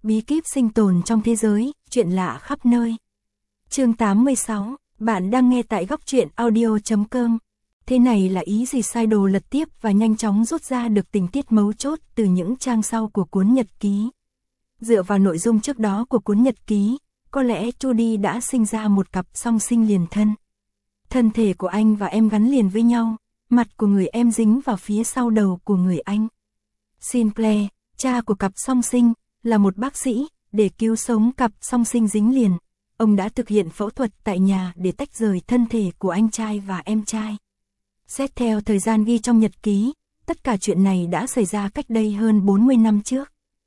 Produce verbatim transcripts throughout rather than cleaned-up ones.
bí kíp sinh tồn trong thế giới, chuyện lạ khắp nơi. Chương tám mươi sáu, bạn đang nghe tại góc truyện audio chấm com. Thế này là ý gì? Sai đồ lật tiếp và nhanh chóng rút ra được tình tiết mấu chốt từ những trang sau của cuốn nhật ký. Dựa vào nội dung trước đó của cuốn nhật ký, có lẽ Trudy đã sinh ra một cặp song sinh liền thân. Thân thể của anh và em gắn liền với nhau, mặt của người em dính vào phía sau đầu của người anh. Sinclair, cha của cặp song sinh, là một bác sĩ, để cứu sống cặp song sinh dính liền. Ông đã thực hiện phẫu thuật tại nhà để tách rời thân thể của anh trai và em trai. Xét theo thời gian ghi trong nhật ký, tất cả chuyện này đã xảy ra cách đây hơn bốn mươi năm trước.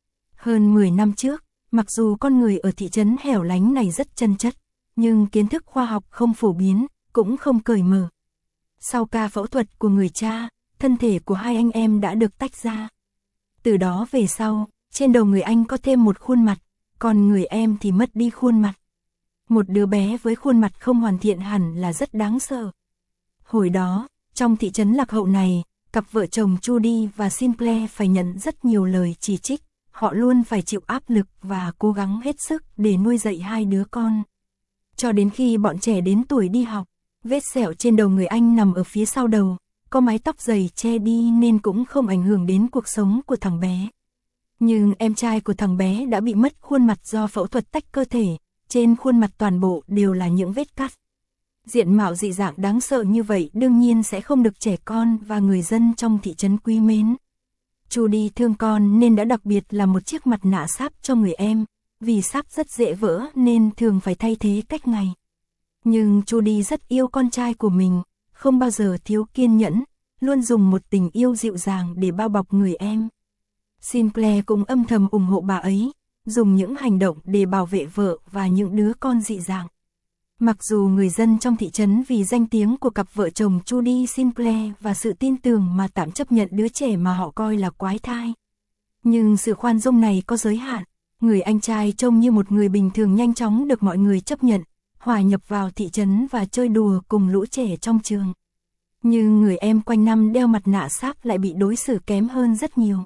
Hơn mười năm trước, mặc dù con người ở thị trấn hẻo lánh này rất chân chất, nhưng kiến thức khoa học không phổ biến, cũng không cởi mở. Sau ca phẫu thuật của người cha, thân thể của hai anh em đã được tách ra. Từ đó về sau, trên đầu người anh có thêm một khuôn mặt, còn người em thì mất đi khuôn mặt. Một đứa bé với khuôn mặt không hoàn thiện hẳn là rất đáng sợ. Hồi đó, trong thị trấn lạc hậu này, cặp vợ chồng Trudy và Sinclair phải nhận rất nhiều lời chỉ trích. Họ luôn phải chịu áp lực và cố gắng hết sức để nuôi dạy hai đứa con. Cho đến khi bọn trẻ đến tuổi đi học, vết sẹo trên đầu người anh nằm ở phía sau đầu, có mái tóc dày che đi nên cũng không ảnh hưởng đến cuộc sống của thằng bé. Nhưng em trai của thằng bé đã bị mất khuôn mặt do phẫu thuật tách cơ thể, trên khuôn mặt toàn bộ đều là những vết cắt. Diện mạo dị dạng đáng sợ như vậy đương nhiên sẽ không được trẻ con và người dân trong thị trấn quý mến. Trudy thương con nên đã đặc biệt là một chiếc mặt nạ sáp cho người em, vì sáp rất dễ vỡ nên thường phải thay thế cách ngày. Nhưng Trudy rất yêu con trai của mình, không bao giờ thiếu kiên nhẫn, luôn dùng một tình yêu dịu dàng để bao bọc người em. Sinclair cũng âm thầm ủng hộ bà ấy, dùng những hành động để bảo vệ vợ và những đứa con dị dạng. Mặc dù người dân trong thị trấn vì danh tiếng của cặp vợ chồng Trudy Sinclair và sự tin tưởng mà tạm chấp nhận đứa trẻ mà họ coi là quái thai. Nhưng sự khoan dung này có giới hạn, người anh trai trông như một người bình thường nhanh chóng được mọi người chấp nhận, hòa nhập vào thị trấn và chơi đùa cùng lũ trẻ trong trường. Nhưng người em quanh năm đeo mặt nạ sáp lại bị đối xử kém hơn rất nhiều.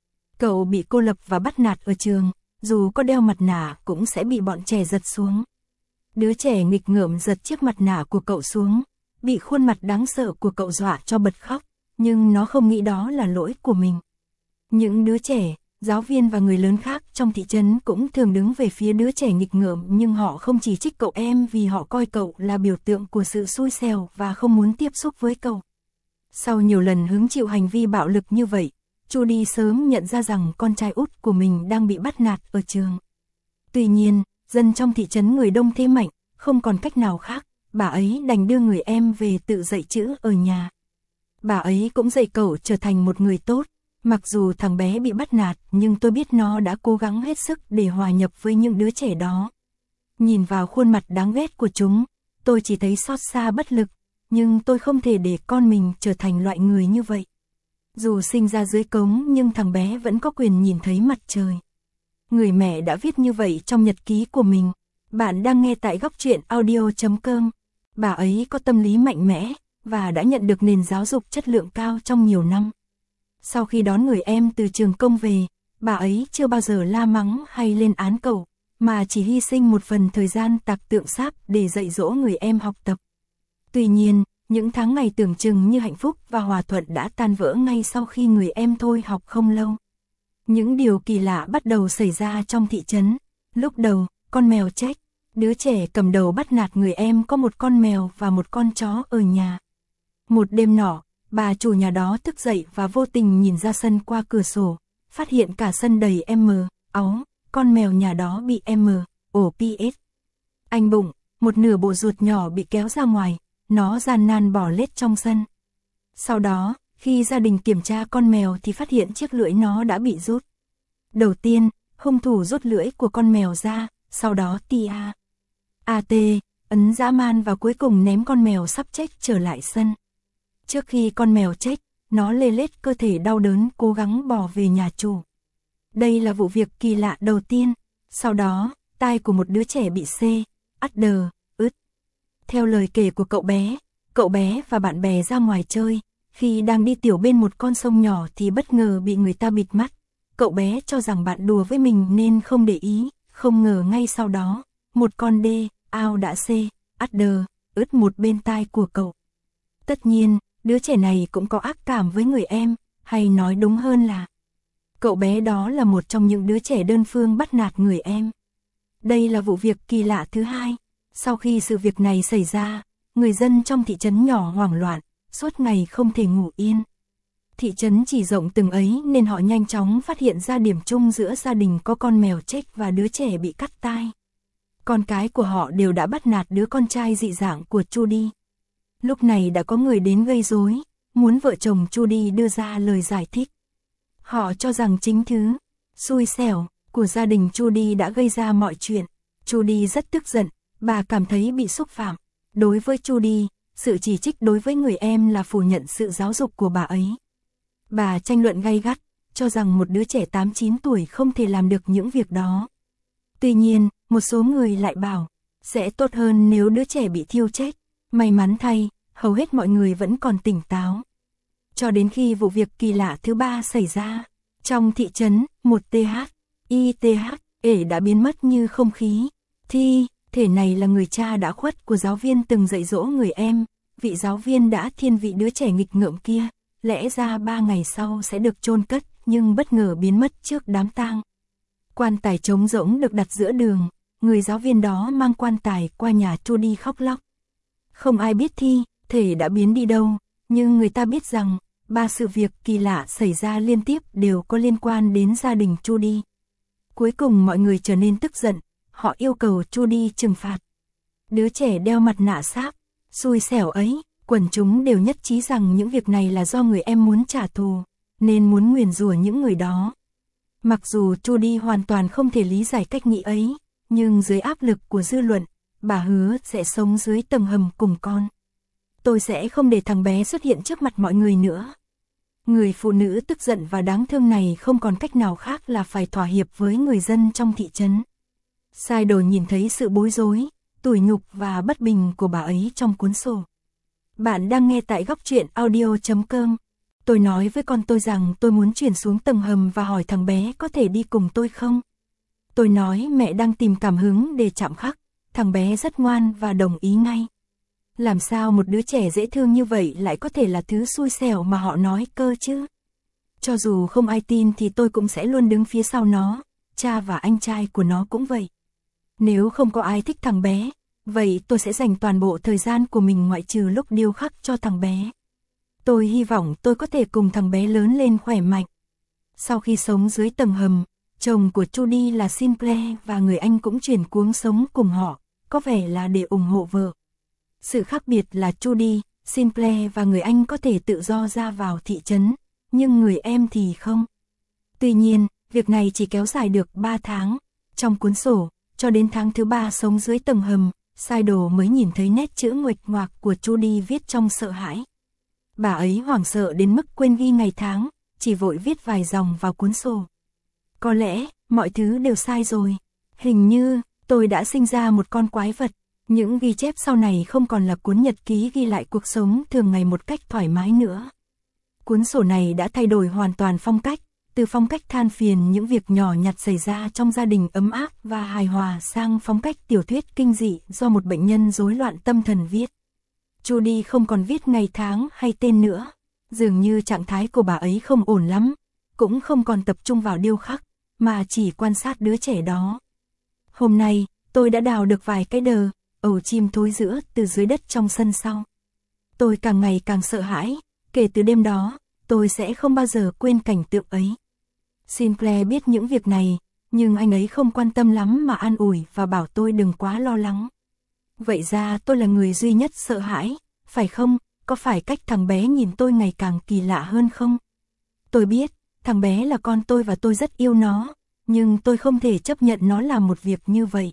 Cậu bị cô lập và bắt nạt ở trường, dù có đeo mặt nạ cũng sẽ bị bọn trẻ giật xuống. Đứa trẻ nghịch ngợm giật chiếc mặt nạ của cậu xuống, bị khuôn mặt đáng sợ của cậu dọa cho bật khóc, nhưng nó không nghĩ đó là lỗi của mình. Những đứa trẻ, giáo viên và người lớn khác trong thị trấn cũng thường đứng về phía đứa trẻ nghịch ngợm, nhưng họ không chỉ trích cậu em vì họ coi cậu là biểu tượng của sự xui xẻo và không muốn tiếp xúc với cậu. Sau nhiều lần hứng chịu hành vi bạo lực như vậy, Trudy sớm nhận ra rằng con trai út của mình đang bị bắt nạt ở trường. Tuy nhiên, dân trong thị trấn người đông thế mạnh, không còn cách nào khác, bà ấy đành đưa người em về tự dạy chữ ở nhà. Bà ấy cũng dạy cậu trở thành một người tốt, mặc dù thằng bé bị bắt nạt nhưng tôi biết nó đã cố gắng hết sức để hòa nhập với những đứa trẻ đó. Nhìn vào khuôn mặt đáng ghét của chúng, tôi chỉ thấy xót xa bất lực, nhưng tôi không thể để con mình trở thành loại người như vậy. Dù sinh ra dưới cống nhưng thằng bé vẫn có quyền nhìn thấy mặt trời. Người mẹ đã viết như vậy trong nhật ký của mình. Bạn đang nghe tại góc truyện audio chấm com. Bà ấy có tâm lý mạnh mẽ và đã nhận được nền giáo dục chất lượng cao trong nhiều năm. Sau khi đón người em từ trường công về, bà ấy chưa bao giờ la mắng hay lên án cậu, mà chỉ hy sinh một phần thời gian tạc tượng sáp để dạy dỗ người em học tập. Tuy nhiên, những tháng ngày tưởng chừng như hạnh phúc và hòa thuận đã tan vỡ ngay sau khi người em thôi học không lâu. Những điều kỳ lạ bắt đầu xảy ra trong thị trấn. Lúc đầu, con mèo Jack, đứa trẻ cầm đầu bắt nạt người em có một con mèo và một con chó ở nhà. Một đêm nọ, bà chủ nhà đó thức dậy và vô tình nhìn ra sân qua cửa sổ, phát hiện cả sân đầy M, áu, con mèo nhà đó bị M, ổ pê ét. Anh bụng, một nửa bộ ruột nhỏ bị kéo ra ngoài, nó gian nan bò lết trong sân. Sau đó, khi gia đình kiểm tra con mèo thì phát hiện chiếc lưỡi nó đã bị rút. Đầu tiên, hung thủ rút lưỡi của con mèo ra, sau đó tia a tê, ấn dã man và cuối cùng ném con mèo sắp chết trở lại sân. Trước khi con mèo chết, nó lê lết cơ thể đau đớn cố gắng bỏ về nhà chủ. Đây là vụ việc kỳ lạ đầu tiên. Sau đó, tai của một đứa trẻ bị C, ắt đờ, ứt. Theo lời kể của cậu bé, cậu bé và bạn bè ra ngoài chơi. Khi đang đi tiểu bên một con sông nhỏ thì bất ngờ bị người ta bịt mắt. cậu bé cho rằng bạn đùa với mình nên không để ý, không ngờ ngay sau đó, một con đê, ao đã xê, adder, ướt một bên tai của cậu. Tất nhiên, đứa trẻ này cũng có ác cảm với người em, hay nói đúng hơn là cậu bé đó là một trong những đứa trẻ đơn phương bắt nạt người em. Đây là vụ việc kỳ lạ thứ hai. Sau khi sự việc này xảy ra, người dân trong thị trấn nhỏ hoảng loạn, suốt ngày không thể ngủ yên. Thị trấn chỉ rộng từng ấy nên họ nhanh chóng phát hiện ra điểm chung giữa gia đình có con mèo chết và đứa trẻ bị cắt tai. Con cái của họ đều đã bắt nạt đứa con trai dị dạng của Trudy. Lúc này đã có người đến gây rối, muốn vợ chồng Trudy đưa ra lời giải thích. Họ cho rằng chính thứ xui xẻo của gia đình Trudy đã gây ra mọi chuyện. Trudy rất tức giận, bà cảm thấy bị xúc phạm. Đối với Trudy, sự chỉ trích đối với người em là phủ nhận sự giáo dục của bà ấy. Bà tranh luận gay gắt, cho rằng một đứa trẻ tám chín tuổi không thể làm được những việc đó. Tuy nhiên, một số người lại bảo, sẽ tốt hơn nếu đứa trẻ bị thiêu chết. May mắn thay, hầu hết mọi người vẫn còn tỉnh táo. Cho đến khi vụ việc kỳ lạ thứ ba xảy ra, trong thị trấn, một tê hát, i tê hát, ể đã biến mất như không khí. Thi thể này là người cha đã khuất của giáo viên từng dạy dỗ người em, vị giáo viên đã thiên vị đứa trẻ nghịch ngợm kia, lẽ ra ba ngày sau sẽ được chôn cất, nhưng bất ngờ biến mất trước đám tang. Quan tài trống rỗng được đặt giữa đường, người giáo viên đó mang quan tài qua nhà Trudy khóc lóc. Không ai biết thi thể đã biến đi đâu, nhưng người ta biết rằng, ba sự việc kỳ lạ xảy ra liên tiếp đều có liên quan đến gia đình Trudy. Cuối cùng mọi người trở nên tức giận, họ yêu cầu Trudy trừng phạt. Đứa trẻ đeo mặt nạ sáp, xui xẻo ấy, quần chúng đều nhất trí rằng những việc này là do người em muốn trả thù, nên muốn nguyền rủa những người đó. Mặc dù Trudy hoàn toàn không thể lý giải cách nghĩ ấy, nhưng dưới áp lực của dư luận, bà hứa sẽ sống dưới tầng hầm cùng con. Tôi sẽ không để thằng bé xuất hiện trước mặt mọi người nữa. Người phụ nữ tức giận và đáng thương này không còn cách nào khác là phải thỏa hiệp với người dân trong thị trấn. Sai đồ nhìn thấy sự bối rối, tủi nhục và bất bình của bà ấy trong cuốn sổ. Bạn đang nghe tại góc truyện audio chấm com. Tôi nói với con tôi rằng tôi muốn chuyển xuống tầng hầm và hỏi thằng bé có thể đi cùng tôi không. Tôi nói mẹ đang tìm cảm hứng để chạm khắc, thằng bé rất ngoan và đồng ý ngay. Làm sao một đứa trẻ dễ thương như vậy lại có thể là thứ xui xẻo mà họ nói cơ chứ? Cho dù không ai tin thì tôi cũng sẽ luôn đứng phía sau nó, cha và anh trai của nó cũng vậy. Nếu không có ai thích thằng bé, vậy tôi sẽ dành toàn bộ thời gian của mình ngoại trừ lúc điêu khắc cho thằng bé. Tôi hy vọng tôi có thể cùng thằng bé lớn lên khỏe mạnh. Sau khi sống dưới tầng hầm, chồng của Trudy là Sinclair và người anh cũng chuyển cuống sống cùng họ, có vẻ là để ủng hộ vợ. Sự khác biệt là Trudy, Sinclair và người anh có thể tự do ra vào thị trấn, nhưng người em thì không. Tuy nhiên, việc này chỉ kéo dài được ba tháng. Trong cuốn sổ, cho đến tháng thứ ba sống dưới tầng hầm, Sai Đồ mới nhìn thấy nét chữ nguệch ngoạc của Trudy viết trong sợ hãi. Bà ấy hoảng sợ đến mức quên ghi ngày tháng, chỉ vội viết vài dòng vào cuốn sổ. Có lẽ, mọi thứ đều sai rồi. Hình như, tôi đã sinh ra một con quái vật. Những ghi chép sau này không còn là cuốn nhật ký ghi lại cuộc sống thường ngày một cách thoải mái nữa. Cuốn sổ này đã thay đổi hoàn toàn phong cách, từ phong cách than phiền những việc nhỏ nhặt xảy ra trong gia đình ấm áp và hài hòa sang phong cách tiểu thuyết kinh dị do một bệnh nhân rối loạn tâm thần viết. Trudy không còn viết ngày tháng hay tên nữa, dường như trạng thái của bà ấy không ổn lắm, cũng không còn tập trung vào điêu khắc, mà chỉ quan sát đứa trẻ đó. Hôm nay, tôi đã đào được vài cái đờ, ổ chim thối rữa từ dưới đất trong sân sau. Tôi càng ngày càng sợ hãi, kể từ đêm đó, tôi sẽ không bao giờ quên cảnh tượng ấy. Sinclair biết những việc này, nhưng anh ấy không quan tâm lắm mà an ủi và bảo tôi đừng quá lo lắng. Vậy ra tôi là người duy nhất sợ hãi, phải không? Có phải cách thằng bé nhìn tôi ngày càng kỳ lạ hơn không? Tôi biết, thằng bé là con tôi và tôi rất yêu nó, nhưng tôi không thể chấp nhận nó làm một việc như vậy.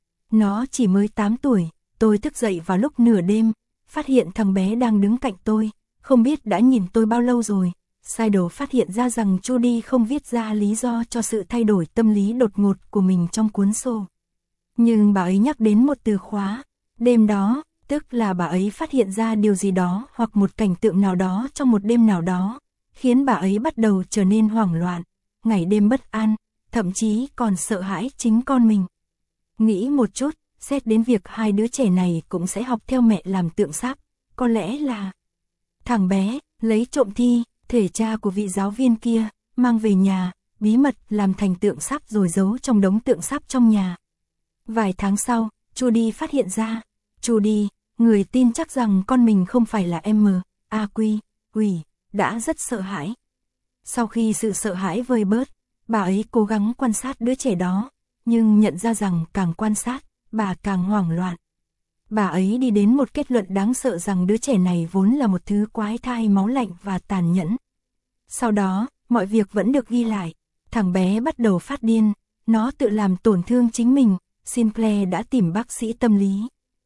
Nó chỉ mới tám tuổi, tôi thức dậy vào lúc nửa đêm, phát hiện thằng bé đang đứng cạnh tôi, không biết đã nhìn tôi bao lâu rồi. Sai Đồ phát hiện ra rằng Trudy không viết ra lý do cho sự thay đổi tâm lý đột ngột của mình trong cuốn sổ. Nhưng bà ấy nhắc đến một từ khóa, đêm đó, tức là bà ấy phát hiện ra điều gì đó hoặc một cảnh tượng nào đó trong một đêm nào đó, khiến bà ấy bắt đầu trở nên hoảng loạn. ngày đêm bất an, thậm chí còn sợ hãi chính con mình. Nghĩ một chút, xét đến việc hai đứa trẻ này cũng sẽ học theo mẹ làm tượng sáp, có lẽ là thằng bé lấy trộm thi thể cha của vị giáo viên kia, mang về nhà, bí mật làm thành tượng sáp rồi giấu trong đống tượng sáp trong nhà. Vài tháng sau, Trudy phát hiện ra, Trudy, người tin chắc rằng con mình không phải là M, A Quy, Quỷ, đã rất sợ hãi. Sau khi sự sợ hãi vơi bớt, bà ấy cố gắng quan sát đứa trẻ đó, nhưng nhận ra rằng càng quan sát, bà càng hoảng loạn. Bà ấy đi đến một kết luận đáng sợ rằng đứa trẻ này vốn là một thứ quái thai máu lạnh và tàn nhẫn. Sau đó, mọi việc vẫn được ghi lại, thằng bé bắt đầu phát điên, nó tự làm tổn thương chính mình, Sinclair đã tìm bác sĩ tâm lý.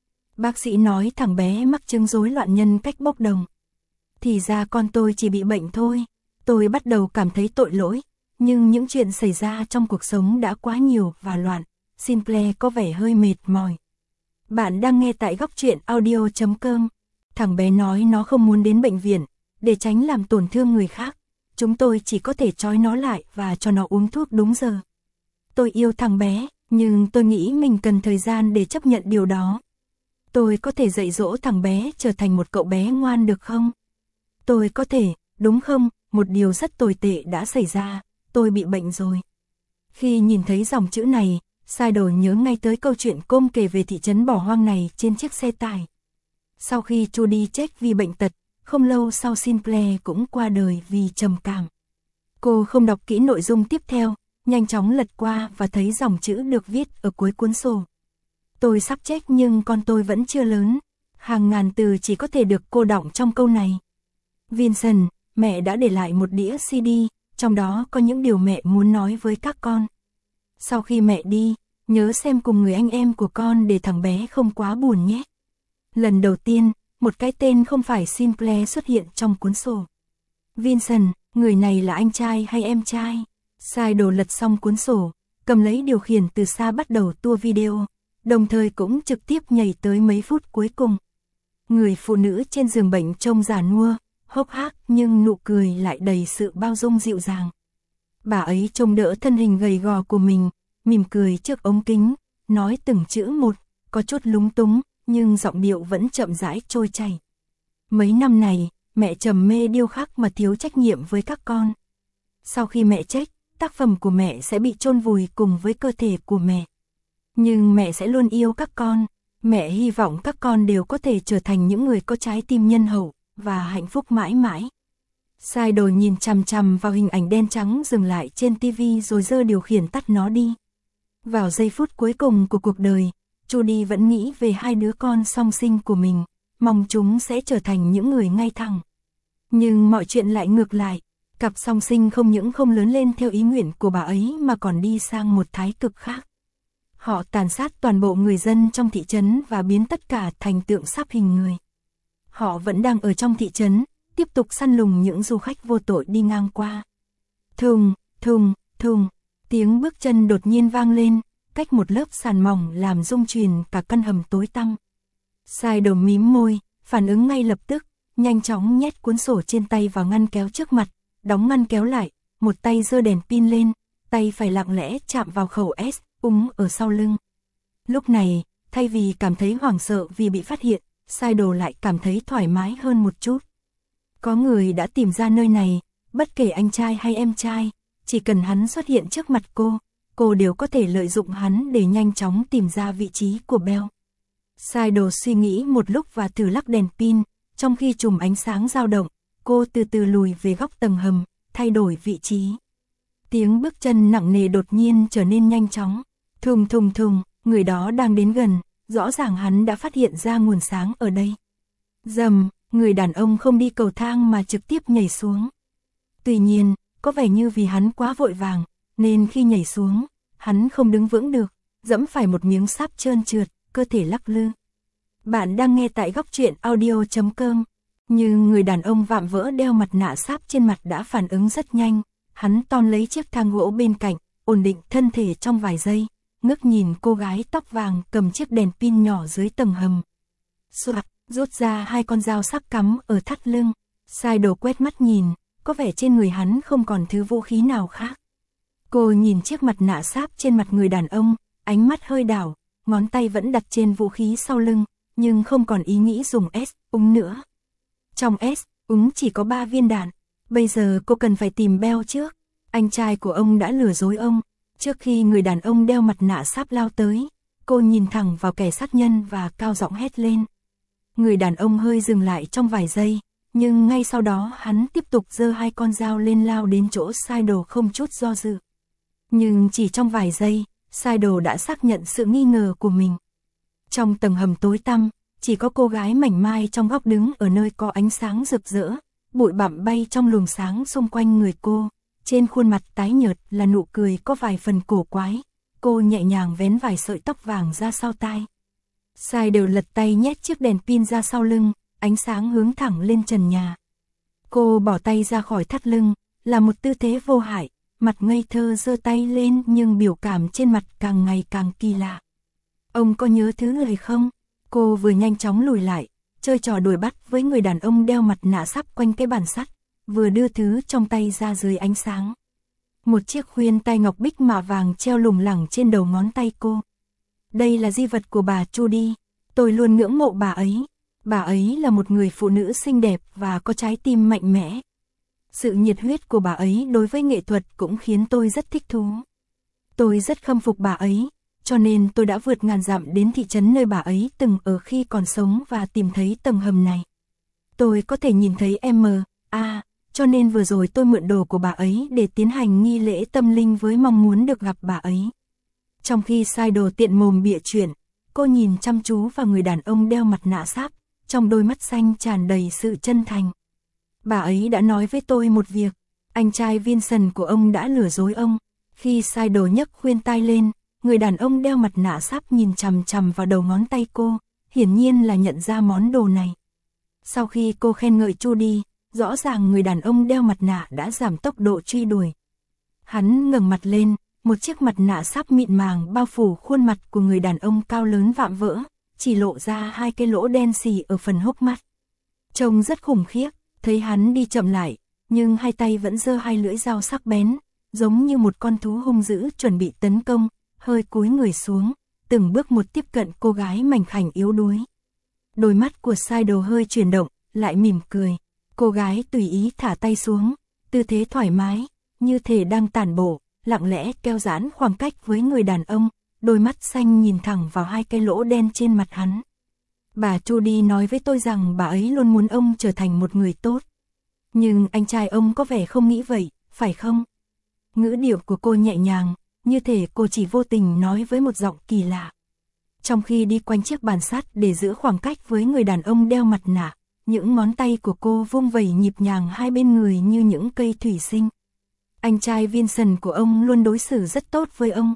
Bác sĩ nói thằng bé mắc chứng rối loạn nhân cách bốc đồng. Thì ra con tôi chỉ bị bệnh thôi, tôi bắt đầu cảm thấy tội lỗi, nhưng những chuyện xảy ra trong cuộc sống đã quá nhiều và loạn, Sinclair có vẻ hơi mệt mỏi. Bạn đang nghe tại góc truyện audio chấm com. Thằng bé nói nó không muốn đến bệnh viện, để tránh làm tổn thương người khác. Chúng tôi chỉ có thể trói nó lại và cho nó uống thuốc đúng giờ. Tôi yêu thằng bé, nhưng tôi nghĩ mình cần thời gian để chấp nhận điều đó. Tôi có thể dạy dỗ thằng bé trở thành một cậu bé ngoan được không? Tôi có thể, đúng không? Một điều rất tồi tệ đã xảy ra, tôi bị bệnh rồi. Khi nhìn thấy dòng chữ này, Sidle nhớ ngay tới câu chuyện Com kể về thị trấn bỏ hoang này trên chiếc xe tải. Sau khi Trudy chết vì bệnh tật, không lâu sau Sinclair cũng qua đời vì trầm cảm. Cô không đọc kỹ nội dung tiếp theo, nhanh chóng lật qua và thấy dòng chữ được viết ở cuối cuốn sổ. Tôi sắp chết nhưng con tôi vẫn chưa lớn. Hàng ngàn từ chỉ có thể được cô đọng trong câu này. Vincent, mẹ đã để lại một đĩa xê đê, trong đó có những điều mẹ muốn nói với các con. Sau khi mẹ đi, nhớ xem cùng người anh em của con để thằng bé không quá buồn nhé. Lần đầu tiên, một cái tên không phải Sinclair xuất hiện trong cuốn sổ. Vincent, người này là anh trai hay em trai? Sidle lật xong cuốn sổ, cầm lấy điều khiển từ xa bắt đầu tua video, đồng thời cũng trực tiếp nhảy tới mấy phút cuối cùng. Người phụ nữ trên giường bệnh trông già nua, hốc hác nhưng nụ cười lại đầy sự bao dung dịu dàng. Bà ấy trông đỡ thân hình gầy gò của mình, mỉm cười trước ống kính, nói từng chữ một, có chút lúng túng, nhưng giọng điệu vẫn chậm rãi trôi chảy. Mấy năm này, mẹ trầm mê điêu khắc mà thiếu trách nhiệm với các con. Sau khi mẹ chết, tác phẩm của mẹ sẽ bị chôn vùi cùng với cơ thể của mẹ. Nhưng mẹ sẽ luôn yêu các con, mẹ hy vọng các con đều có thể trở thành những người có trái tim nhân hậu và hạnh phúc mãi mãi. Sidle nhìn chằm chằm vào hình ảnh đen trắng dừng lại trên tivi rồi giơ điều khiển tắt nó đi. Vào giây phút cuối cùng của cuộc đời, Trudy vẫn nghĩ về hai đứa con song sinh của mình, mong chúng sẽ trở thành những người ngay thẳng. Nhưng mọi chuyện lại ngược lại, cặp song sinh không những không lớn lên theo ý nguyện của bà ấy mà còn đi sang một thái cực khác. Họ tàn sát toàn bộ người dân trong thị trấn và biến tất cả thành tượng sáp hình người. Họ vẫn đang ở trong thị trấn, tiếp tục săn lùng những du khách vô tội đi ngang qua. Thùng, thùng, thùng, tiếng bước chân đột nhiên vang lên, cách một lớp sàn mỏng làm rung chuyển cả căn hầm tối tăm. Sidle mím môi, phản ứng ngay lập tức, nhanh chóng nhét cuốn sổ trên tay vào ngăn kéo trước mặt, đóng ngăn kéo lại, một tay giơ đèn pin lên, tay phải lặng lẽ chạm vào khẩu S, úng ở sau lưng. Lúc này, thay vì cảm thấy hoảng sợ vì bị phát hiện, Sidle lại cảm thấy thoải mái hơn một chút. Có người đã tìm ra nơi này, bất kể anh trai hay em trai, chỉ cần hắn xuất hiện trước mặt cô, cô đều có thể lợi dụng hắn để nhanh chóng tìm ra vị trí của Belle. Sidle suy nghĩ một lúc và thử lắc đèn pin, trong khi chùm ánh sáng dao động, cô từ từ lùi về góc tầng hầm, thay đổi vị trí. Tiếng bước chân nặng nề đột nhiên trở nên nhanh chóng. Thùng thùng thùng, người đó đang đến gần, rõ ràng hắn đã phát hiện ra nguồn sáng ở đây. Dầm, người đàn ông không đi cầu thang mà trực tiếp nhảy xuống. Tuy nhiên, có vẻ như vì hắn quá vội vàng, nên khi nhảy xuống, hắn không đứng vững được, dẫm phải một miếng sáp trơn trượt, cơ thể lắc lư. Bạn đang nghe tại góc truyện audio chấm com. Nhưng người đàn ông vạm vỡ đeo mặt nạ sáp trên mặt đã phản ứng rất nhanh, hắn ton lấy chiếc thang gỗ bên cạnh, ổn định thân thể trong vài giây, ngước nhìn cô gái tóc vàng cầm chiếc đèn pin nhỏ dưới tầng hầm. Soạt, rút ra hai con dao sắc cắm ở thắt lưng. Sidle quét mắt nhìn, có vẻ trên người hắn không còn thứ vũ khí nào khác. Cô nhìn chiếc mặt nạ sáp trên mặt người đàn ông, ánh mắt hơi đảo, ngón tay vẫn đặt trên vũ khí sau lưng, nhưng không còn ý nghĩ dùng S úng nữa. Trong S úng chỉ có ba viên đạn, bây giờ cô cần phải tìm Bell trước. Anh trai của ông đã lừa dối ông. Trước khi người đàn ông đeo mặt nạ sáp lao tới, cô nhìn thẳng vào kẻ sát nhân và cao giọng hét lên. Người đàn ông hơi dừng lại trong vài giây, nhưng ngay sau đó hắn tiếp tục giơ hai con dao lên lao đến chỗ Seidel không chút do dự. Nhưng chỉ trong vài giây, Seidel đã xác nhận sự nghi ngờ của mình. Trong tầng hầm tối tăm, chỉ có cô gái mảnh mai trong góc đứng ở nơi có ánh sáng rực rỡ, bụi bặm bay trong luồng sáng xung quanh người cô. Trên khuôn mặt tái nhợt là nụ cười có vài phần cổ quái. Cô nhẹ nhàng vén vài sợi tóc vàng ra sau tai. Seidel lật tay nhét chiếc đèn pin ra sau lưng, ánh sáng hướng thẳng lên trần nhà. Cô bỏ tay ra khỏi thắt lưng, là một tư thế vô hại, mặt ngây thơ giơ tay lên nhưng biểu cảm trên mặt càng ngày càng kỳ lạ. Ông có nhớ thứ lời không? Cô vừa nhanh chóng lùi lại, chơi trò đuổi bắt với người đàn ông đeo mặt nạ sắp quanh cái bàn sắt, vừa đưa thứ trong tay ra dưới ánh sáng. Một chiếc khuyên tai ngọc bích mạ vàng treo lủng lẳng trên đầu ngón tay cô. Đây là di vật của bà Judy, tôi luôn ngưỡng mộ bà ấy. Bà ấy là một người phụ nữ xinh đẹp và có trái tim mạnh mẽ. Sự nhiệt huyết của bà ấy đối với nghệ thuật cũng khiến tôi rất thích thú. Tôi rất khâm phục bà ấy, cho nên tôi đã vượt ngàn dặm đến thị trấn nơi bà ấy từng ở khi còn sống và tìm thấy tầng hầm này. Tôi có thể nhìn thấy em a, cho nên vừa rồi tôi mượn đồ của bà ấy để tiến hành nghi lễ tâm linh với mong muốn được gặp bà ấy. Trong khi Seidel tiện mồm bịa chuyện, cô nhìn chăm chú vào người đàn ông đeo mặt nạ sáp, trong đôi mắt xanh tràn đầy sự chân thành. Bà ấy đã nói với tôi một việc, anh trai Vincent của ông đã lừa dối ông. Khi Seidel nhấc khuyên tai lên, người đàn ông đeo mặt nạ sáp nhìn chằm chằm vào đầu ngón tay cô, hiển nhiên là nhận ra món đồ này. Sau khi cô khen ngợi Judy, rõ ràng người đàn ông đeo mặt nạ đã giảm tốc độ truy đuổi. Hắn ngẩng mặt lên, một chiếc mặt nạ sáp mịn màng bao phủ khuôn mặt của người đàn ông cao lớn vạm vỡ, chỉ lộ ra hai cái lỗ đen xì ở phần hốc mắt. Trông rất khủng khiếp, thấy hắn đi chậm lại, nhưng hai tay vẫn giơ hai lưỡi dao sắc bén, giống như một con thú hung dữ chuẩn bị tấn công, hơi cúi người xuống, từng bước một tiếp cận cô gái mảnh khảnh yếu đuối. Đôi mắt của Seidel hơi chuyển động, lại mỉm cười. Cô gái tùy ý thả tay xuống, tư thế thoải mái, như thể đang tản bộ, lặng lẽ kéo giãn khoảng cách với người đàn ông, đôi mắt xanh nhìn thẳng vào hai cái lỗ đen trên mặt hắn. Bà Judy nói với tôi rằng bà ấy luôn muốn ông trở thành một người tốt. Nhưng anh trai ông có vẻ không nghĩ vậy, phải không? Ngữ điệu của cô nhẹ nhàng, như thể cô chỉ vô tình nói với một giọng kỳ lạ. Trong khi đi quanh chiếc bàn sắt để giữ khoảng cách với người đàn ông đeo mặt nạ, những ngón tay của cô vung vẩy nhịp nhàng hai bên người như những cây thủy sinh. Anh trai Vincent của ông luôn đối xử rất tốt với ông.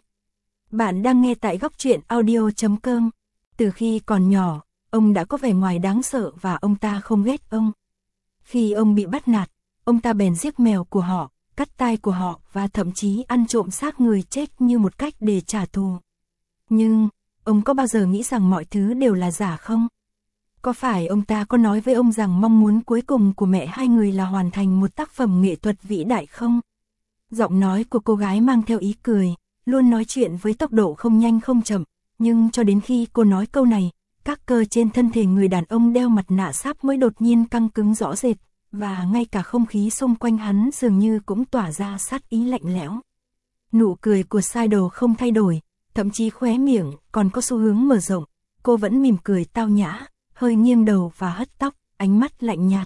Bạn đang nghe tại góc truyện audio chấm com. Từ khi còn nhỏ, ông đã có vẻ ngoài đáng sợ và ông ta không ghét ông. Khi ông bị bắt nạt, ông ta bèn giết mèo của họ, cắt tai của họ và thậm chí ăn trộm xác người chết như một cách để trả thù. Nhưng, ông có bao giờ nghĩ rằng mọi thứ đều là giả không? Có phải ông ta có nói với ông rằng mong muốn cuối cùng của mẹ hai người là hoàn thành một tác phẩm nghệ thuật vĩ đại không? Giọng nói của cô gái mang theo ý cười, luôn nói chuyện với tốc độ không nhanh không chậm, nhưng cho đến khi cô nói câu này, các cơ trên thân thể người đàn ông đeo mặt nạ sáp mới đột nhiên căng cứng rõ rệt, và ngay cả không khí xung quanh hắn dường như cũng tỏa ra sát ý lạnh lẽo. Nụ cười của Seidel không thay đổi, thậm chí khóe miệng còn có xu hướng mở rộng, cô vẫn mỉm cười tao nhã, hơi nghiêng đầu và hất tóc, ánh mắt lạnh nhạt.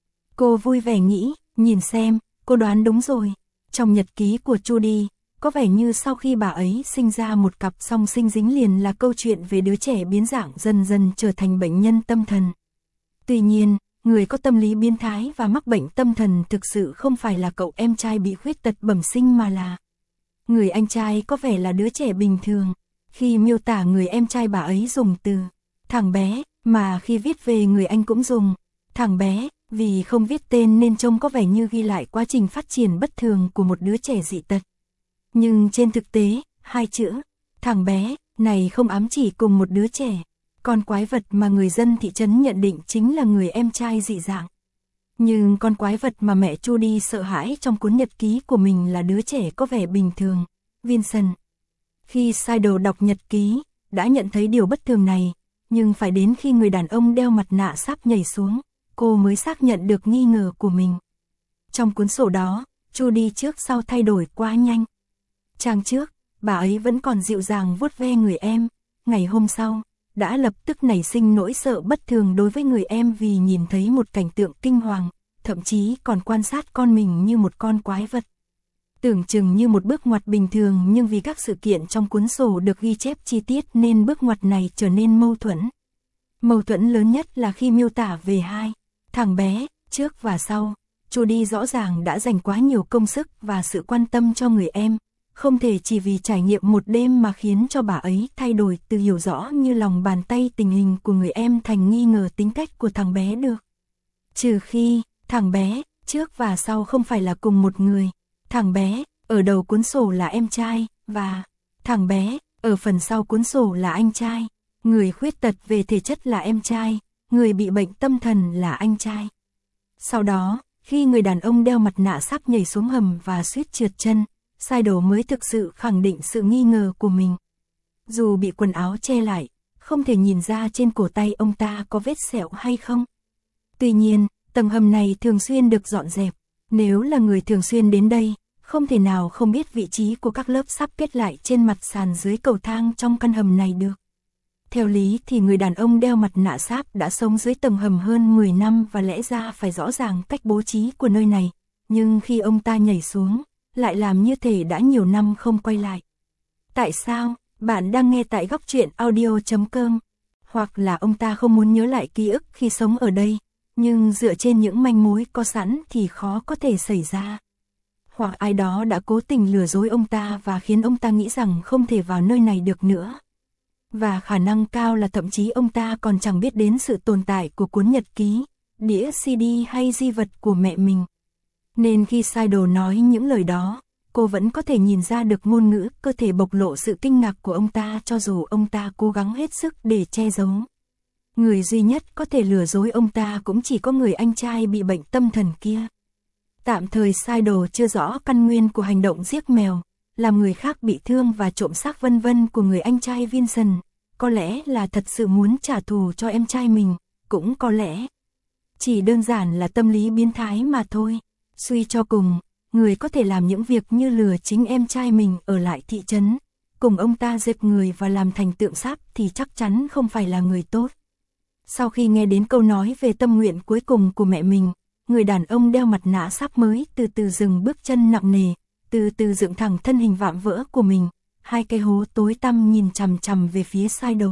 Cô vui vẻ nghĩ, nhìn xem, cô đoán đúng rồi. Trong nhật ký của Judy, có vẻ như sau khi bà ấy sinh ra một cặp song sinh dính liền là câu chuyện về đứa trẻ biến dạng dần dần trở thành bệnh nhân tâm thần. Tuy nhiên, người có tâm lý biến thái và mắc bệnh tâm thần thực sự không phải là cậu em trai bị khuyết tật bẩm sinh mà là người anh trai có vẻ là đứa trẻ bình thường. Khi miêu tả người em trai bà ấy dùng từ thằng bé, mà khi viết về người anh cũng dùng thằng bé, vì không viết tên nên trông có vẻ như ghi lại quá trình phát triển bất thường của một đứa trẻ dị tật. Nhưng trên thực tế, hai chữ thằng bé này không ám chỉ cùng một đứa trẻ, con quái vật mà người dân thị trấn nhận định chính là người em trai dị dạng. Nhưng con quái vật mà mẹ Judy sợ hãi trong cuốn nhật ký của mình là đứa trẻ có vẻ bình thường, Vincent. Khi Sydal đọc nhật ký, đã nhận thấy điều bất thường này, nhưng phải đến khi người đàn ông đeo mặt nạ sắp nhảy xuống, cô mới xác nhận được nghi ngờ của mình. Trong cuốn sổ đó, Judy trước sau thay đổi quá nhanh. Trang trước, bà ấy vẫn còn dịu dàng vuốt ve người em, ngày hôm sau, đã lập tức nảy sinh nỗi sợ bất thường đối với người em vì nhìn thấy một cảnh tượng kinh hoàng, thậm chí còn quan sát con mình như một con quái vật. Tưởng chừng như một bước ngoặt bình thường nhưng vì các sự kiện trong cuốn sổ được ghi chép chi tiết nên bước ngoặt này trở nên mâu thuẫn. Mâu thuẫn lớn nhất là khi miêu tả về hai thằng bé, trước và sau. Judy rõ ràng đã dành quá nhiều công sức và sự quan tâm cho người em, không thể chỉ vì trải nghiệm một đêm mà khiến cho bà ấy thay đổi từ hiểu rõ như lòng bàn tay tình hình của người em thành nghi ngờ tính cách của thằng bé được. Trừ khi, thằng bé, trước và sau không phải là cùng một người. Thằng bé, ở đầu cuốn sổ là em trai, và thằng bé, ở phần sau cuốn sổ là anh trai. Người khuyết tật về thể chất là em trai, người bị bệnh tâm thần là anh trai. Sau đó, khi người đàn ông đeo mặt nạ sắp nhảy xuống hầm và suýt trượt chân, Sydal mới thực sự khẳng định sự nghi ngờ của mình. Dù bị quần áo che lại, không thể nhìn ra trên cổ tay ông ta có vết sẹo hay không. Tuy nhiên, tầng hầm này thường xuyên được dọn dẹp. Nếu là người thường xuyên đến đây, không thể nào không biết vị trí của các lớp sắp kết lại trên mặt sàn dưới cầu thang trong căn hầm này được. Theo lý thì người đàn ông đeo mặt nạ sáp đã sống dưới tầng hầm hơn mười năm và lẽ ra phải rõ ràng cách bố trí của nơi này, nhưng khi ông ta nhảy xuống, lại làm như thể đã nhiều năm không quay lại. Tại sao? Bạn đang nghe tại góc truyện audio chấm com. Hoặc là ông ta không muốn nhớ lại ký ức khi sống ở đây, nhưng dựa trên những manh mối có sẵn thì khó có thể xảy ra. Hoặc ai đó đã cố tình lừa dối ông ta và khiến ông ta nghĩ rằng không thể vào nơi này được nữa. Và khả năng cao là thậm chí ông ta còn chẳng biết đến sự tồn tại của cuốn nhật ký, đĩa xê đê hay di vật của mẹ mình. Nên khi Sydal nói những lời đó, cô vẫn có thể nhìn ra được ngôn ngữ cơ thể bộc lộ sự kinh ngạc của ông ta cho dù ông ta cố gắng hết sức để che giấu. Người duy nhất có thể lừa dối ông ta cũng chỉ có người anh trai bị bệnh tâm thần kia. Tạm thời Sydal chưa rõ căn nguyên của hành động giết mèo, làm người khác bị thương và trộm xác vân vân của người anh trai Vincent, có lẽ là thật sự muốn trả thù cho em trai mình, cũng có lẽ chỉ đơn giản là tâm lý biến thái mà thôi. Suy cho cùng, người có thể làm những việc như lừa chính em trai mình ở lại thị trấn, cùng ông ta dẹp người và làm thành tượng sáp thì chắc chắn không phải là người tốt. Sau khi nghe đến câu nói về tâm nguyện cuối cùng của mẹ mình, người đàn ông đeo mặt nạ sáp mới từ từ dừng bước chân nặng nề, từ từ dựng thẳng thân hình vạm vỡ của mình, hai cái hố tối tăm nhìn chằm chằm về phía Sydal.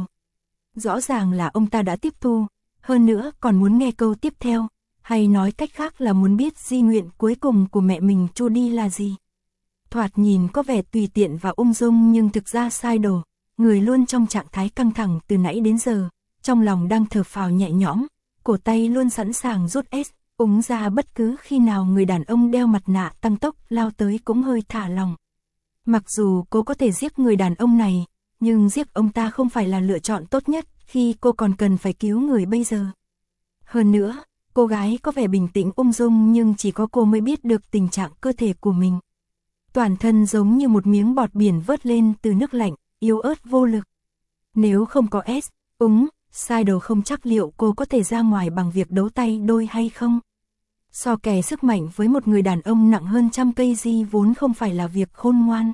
Rõ ràng là ông ta đã tiếp thu, hơn nữa còn muốn nghe câu tiếp theo, hay nói cách khác là muốn biết di nguyện cuối cùng của mẹ mình Judy là gì. Thoạt nhìn có vẻ tùy tiện và ung dung nhưng thực ra Sydal, người luôn trong trạng thái căng thẳng từ nãy đến giờ, trong lòng đang thở phào nhẹ nhõm, cổ tay luôn sẵn sàng rút S, úng ra bất cứ khi nào người đàn ông đeo mặt nạ tăng tốc lao tới cũng hơi thả lòng. Mặc dù cô có thể giết người đàn ông này, nhưng giết ông ta không phải là lựa chọn tốt nhất khi cô còn cần phải cứu người bây giờ. Hơn nữa, cô gái có vẻ bình tĩnh ung dung nhưng chỉ có cô mới biết được tình trạng cơ thể của mình. Toàn thân giống như một miếng bọt biển vớt lên từ nước lạnh, yếu ớt vô lực. Nếu không có S, úng, Sydal không chắc liệu cô có thể ra ngoài bằng việc đấu tay đôi hay không. So kè sức mạnh với một người đàn ông nặng hơn trăm cây di vốn không phải là việc khôn ngoan.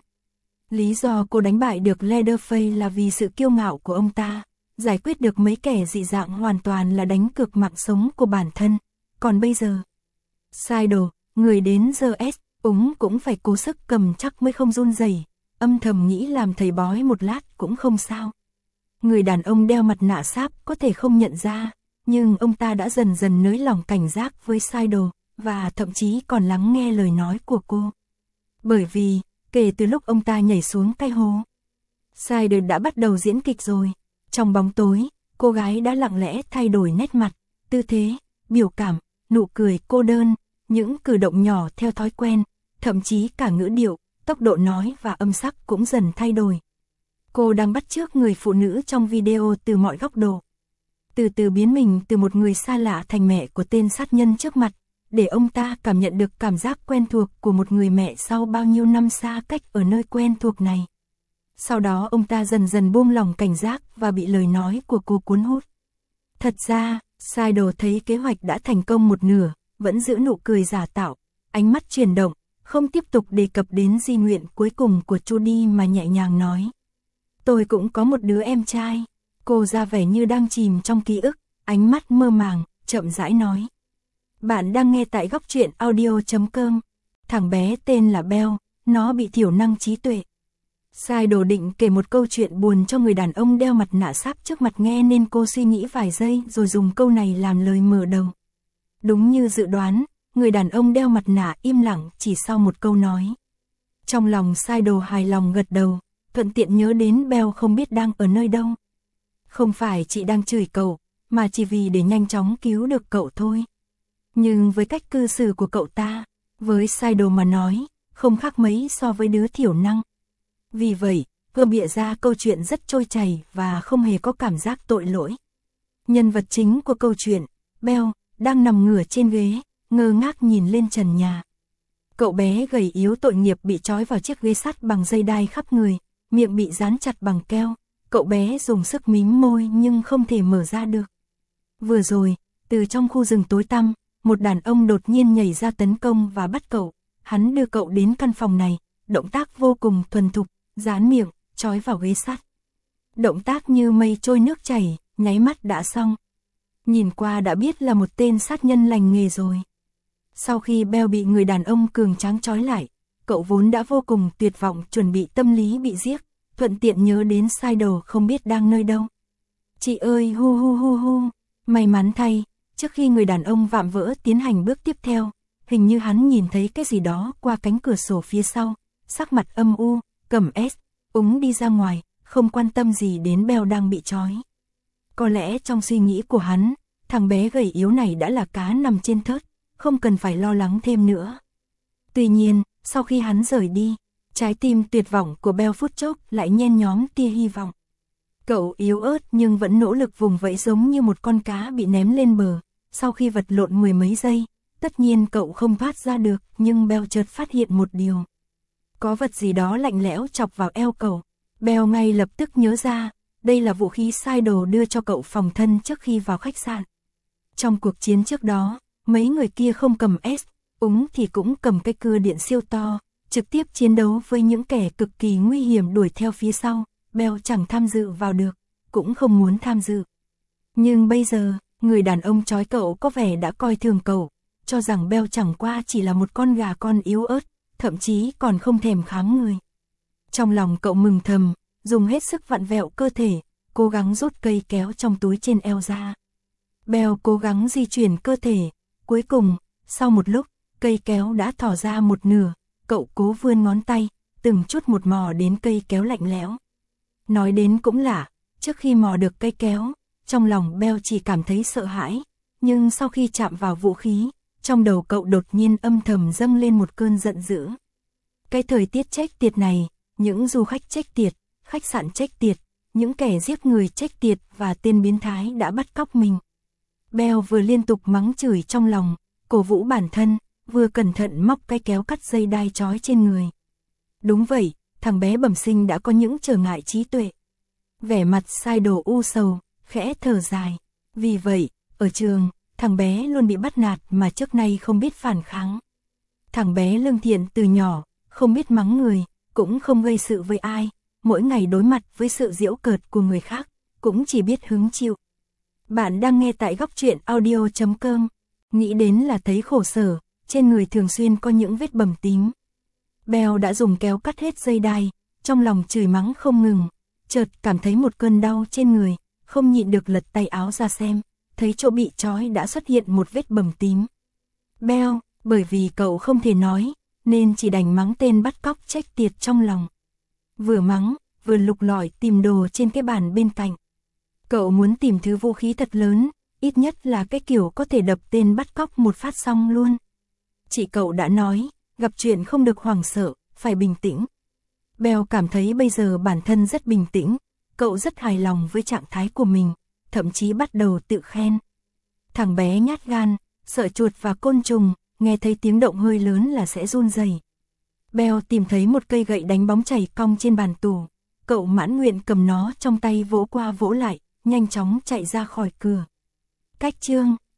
Lý do cô đánh bại được Leatherface là vì sự kiêu ngạo của ông ta, giải quyết được mấy kẻ dị dạng hoàn toàn là đánh cược mạng sống của bản thân. Còn bây giờ, Sydal, người đến giờ S, úng cũng phải cố sức cầm chắc mới không run rẩy, âm thầm nghĩ làm thầy bói một lát cũng không sao. Người đàn ông đeo mặt nạ sáp có thể không nhận ra, nhưng ông ta đã dần dần nới lỏng cảnh giác với Sydal, và thậm chí còn lắng nghe lời nói của cô. Bởi vì, kể từ lúc ông ta nhảy xuống cái hố, Sydal đã bắt đầu diễn kịch rồi. Trong bóng tối, cô gái đã lặng lẽ thay đổi nét mặt, tư thế, biểu cảm, nụ cười cô đơn, những cử động nhỏ theo thói quen, thậm chí cả ngữ điệu, tốc độ nói và âm sắc cũng dần thay đổi. Cô đang bắt chước người phụ nữ trong video từ mọi góc độ. Từ từ biến mình từ một người xa lạ thành mẹ của tên sát nhân trước mặt, để ông ta cảm nhận được cảm giác quen thuộc của một người mẹ sau bao nhiêu năm xa cách ở nơi quen thuộc này. Sau đó ông ta dần dần buông lỏng cảnh giác và bị lời nói của cô cuốn hút. Thật ra, Sidle thấy kế hoạch đã thành công một nửa, vẫn giữ nụ cười giả tạo, ánh mắt chuyển động, không tiếp tục đề cập đến di nguyện cuối cùng của Trudy mà nhẹ nhàng nói. Tôi cũng có một đứa em trai. Cô ra vẻ như đang chìm trong ký ức, ánh mắt mơ màng, chậm rãi nói. Bạn đang nghe tại góc truyện audio chấm com. Thằng bé tên là Bell, nó bị thiểu năng trí tuệ. Sidle định kể một câu chuyện buồn cho người đàn ông đeo mặt nạ sáp trước mặt nghe nên cô suy nghĩ vài giây rồi dùng câu này làm lời mở đầu. Đúng như dự đoán, người đàn ông đeo mặt nạ im lặng chỉ sau một câu nói. Trong lòng Sidle hài lòng gật đầu, thuận tiện nhớ đến Bell không biết đang ở nơi đâu. Không phải chị đang chửi cậu, mà chỉ vì để nhanh chóng cứu được cậu thôi. Nhưng với cách cư xử của cậu ta, với Sidle mà nói, không khác mấy so với đứa thiểu năng. Vì vậy, cô bịa ra câu chuyện rất trôi chảy và không hề có cảm giác tội lỗi. Nhân vật chính của câu chuyện, Bell, đang nằm ngửa trên ghế, ngơ ngác nhìn lên trần nhà. Cậu bé gầy yếu tội nghiệp bị trói vào chiếc ghế sắt bằng dây đai khắp người, miệng bị dán chặt bằng keo. Cậu bé dùng sức mím môi nhưng không thể mở ra được. Vừa rồi, từ trong khu rừng tối tăm, một đàn ông đột nhiên nhảy ra tấn công và bắt cậu. Hắn đưa cậu đến căn phòng này, động tác vô cùng thuần thục, dán miệng, trói vào ghế sắt. Động tác như mây trôi nước chảy, nháy mắt đã xong. Nhìn qua đã biết là một tên sát nhân lành nghề rồi. Sau khi Bell bị người đàn ông cường tráng trói lại, cậu vốn đã vô cùng tuyệt vọng chuẩn bị tâm lý bị giết, thuận tiện nhớ đến Sidle không biết đang nơi đâu. Chị ơi hu hu hu hu, may mắn thay, trước khi người đàn ông vạm vỡ tiến hành bước tiếp theo, hình như hắn nhìn thấy cái gì đó qua cánh cửa sổ phía sau, sắc mặt âm u, cầm S, úng đi ra ngoài, không quan tâm gì đến Bell đang bị trói. Có lẽ trong suy nghĩ của hắn, thằng bé gầy yếu này đã là cá nằm trên thớt, không cần phải lo lắng thêm nữa. Tuy nhiên, sau khi hắn rời đi, trái tim tuyệt vọng của Bell phút chốc lại nhen nhóm tia hy vọng. Cậu yếu ớt nhưng vẫn nỗ lực vùng vẫy giống như một con cá bị ném lên bờ. Sau khi vật lộn mười mấy giây, tất nhiên cậu không thoát ra được, nhưng Bell chợt phát hiện một điều. Có vật gì đó lạnh lẽo chọc vào eo cậu. Bell ngay lập tức nhớ ra, đây là vũ khí Sidle đưa cho cậu phòng thân trước khi vào khách sạn. Trong cuộc chiến trước đó, mấy người kia không cầm S, úng thì cũng cầm cái cưa điện siêu to, trực tiếp chiến đấu với những kẻ cực kỳ nguy hiểm đuổi theo phía sau. Bell chẳng tham dự vào được, cũng không muốn tham dự. Nhưng bây giờ, người đàn ông trói cậu có vẻ đã coi thường cậu, cho rằng Bell chẳng qua chỉ là một con gà con yếu ớt, thậm chí còn không thèm khám người. Trong lòng cậu mừng thầm, dùng hết sức vặn vẹo cơ thể, cố gắng rút cây kéo trong túi trên eo ra. Bell cố gắng di chuyển cơ thể, cuối cùng, sau một lúc, cây kéo đã thỏ ra một nửa, cậu cố vươn ngón tay, từng chút một mò đến cây kéo lạnh lẽo. Nói đến cũng lạ, trước khi mò được cây kéo, trong lòng Bell chỉ cảm thấy sợ hãi, nhưng sau khi chạm vào vũ khí, trong đầu cậu đột nhiên âm thầm dâng lên một cơn giận dữ. Cái thời tiết trách tiệt này, những du khách trách tiệt, khách sạn trách tiệt, những kẻ giết người trách tiệt và tên biến thái đã bắt cóc mình. Bell vừa liên tục mắng chửi trong lòng, cổ vũ bản thân, vừa cẩn thận móc cái kéo cắt dây đai trói trên người. Đúng vậy, thằng bé bẩm sinh đã có những trở ngại trí tuệ. Vẻ mặt Sidle u sầu, khẽ thở dài. Vì vậy, ở trường, thằng bé luôn bị bắt nạt mà trước nay không biết phản kháng. Thằng bé lương thiện từ nhỏ, không biết mắng người, cũng không gây sự với ai, mỗi ngày đối mặt với sự giễu cợt của người khác, cũng chỉ biết hứng chịu. Bạn đang nghe tại góc truyện audio chấm com. Nghĩ đến là thấy khổ sở, trên người thường xuyên có những vết bầm tím. Bell đã dùng kéo cắt hết dây đai, trong lòng chửi mắng không ngừng, chợt cảm thấy một cơn đau trên người, không nhịn được lật tay áo ra xem, thấy chỗ bị trói đã xuất hiện một vết bầm tím. Bell, bởi vì cậu không thể nói, nên chỉ đành mắng tên bắt cóc trách tiệt trong lòng. Vừa mắng, vừa lục lọi tìm đồ trên cái bàn bên cạnh. Cậu muốn tìm thứ vũ khí thật lớn, ít nhất là cái kiểu có thể đập tên bắt cóc một phát xong luôn. Chị cậu đã nói, gặp chuyện không được hoảng sợ, phải bình tĩnh. Bell cảm thấy bây giờ bản thân rất bình tĩnh, cậu rất hài lòng với trạng thái của mình, thậm chí bắt đầu tự khen. Thằng bé nhát gan, sợ chuột và côn trùng, nghe thấy tiếng động hơi lớn là sẽ run rẩy. Beo tìm thấy một cây gậy đánh bóng chảy cong trên bàn tủ. Cậu mãn nguyện cầm nó trong tay vỗ qua vỗ lại, nhanh chóng chạy ra khỏi cửa. Cách chương